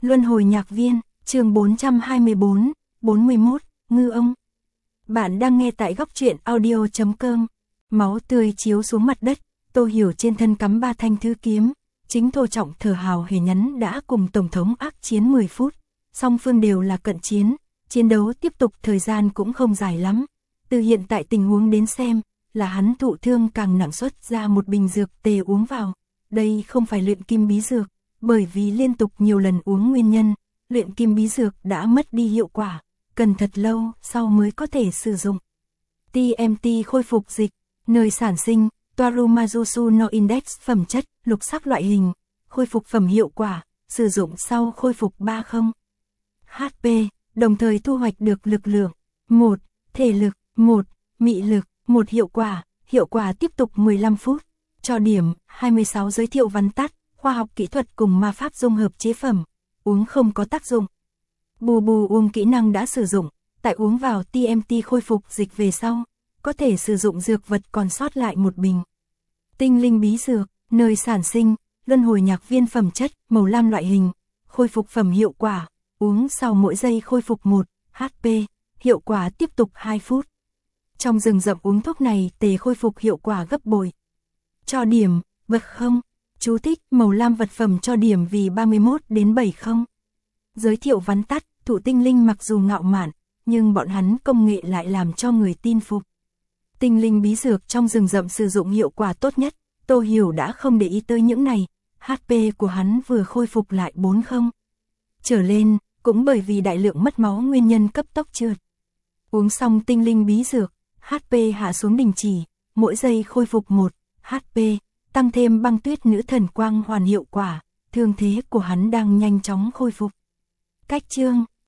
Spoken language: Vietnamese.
Luân hồi nhạc viên, chương 424, 41, ngư ông. Bạn đang nghe tại góc truyện audio.com. Máu tươi chiếu xuống mặt đất, Tô Hiểu trên thân cắm 3 thanh thư kiếm. Chính Tô Trọng thở hào hề nhắn đã cùng Tổng thống ác chiến 10 phút. Song phương đều là cận chiến, chiến đấu tiếp tục thời gian cũng không dài lắm. Từ hiện tại tình huống đến xem, là hắn thụ thương càng nặng, xuất ra một bình dược tề uống vào. Đây không phải luyện kim bí dược, bởi vì liên tục nhiều lần uống nguyên nhân, luyện kim bí dược đã mất đi hiệu quả, cần thật lâu sau mới có thể sử dụng. TMT khôi phục dịch, nơi sản sinh, Toarumazusu no Index phẩm chất, lục sắc loại hình, khôi phục phẩm hiệu quả, sử dụng sau khôi phục 30 HP, đồng thời thu hoạch được lực lượng 1, thể lực 1, mị lực 1 hiệu quả tiếp tục 15 phút. Cho điểm 26 giới thiệu vắn tắt, khoa học kỹ thuật cùng ma pháp dung hợp chế phẩm, uống không có tác dụng. Bù bù uống kỹ năng đã sử dụng, tại uống vào TMT khôi phục dịch về sau, có thể sử dụng dược vật còn sót lại một bình. Tinh linh bí dược, nơi sản sinh, luân hồi nhạc viên phẩm chất, màu lam loại hình, khôi phục phẩm hiệu quả, uống sau mỗi giây khôi phục 1 HP, hiệu quả tiếp tục 2 phút. Trong rừng rậm uống thuốc này tề khôi phục hiệu quả gấp bội. Cho điểm, bậc không. Chú thích, màu lam vật phẩm cho điểm vì 31 đến 70. Giới thiệu vắn tắt, thụ tinh linh mặc dù ngạo mạn, nhưng bọn hắn công nghệ lại làm cho người tin phục. Tinh linh bí dược trong rừng rậm sử dụng hiệu quả tốt nhất, Tô Hiểu đã không để ý tới những này, HP của hắn vừa khôi phục lại 40 trở lên, cũng bởi vì đại lượng mất máu nguyên nhân cấp tốc trượt. Uống xong tinh linh bí dược, HP hạ xuống đình chỉ, mỗi giây khôi phục 1 HP, tăng thêm băng tuyết nữ thần quang hoàn hiệu quả, thương thế của hắn đang nhanh chóng khôi phục. Cách chương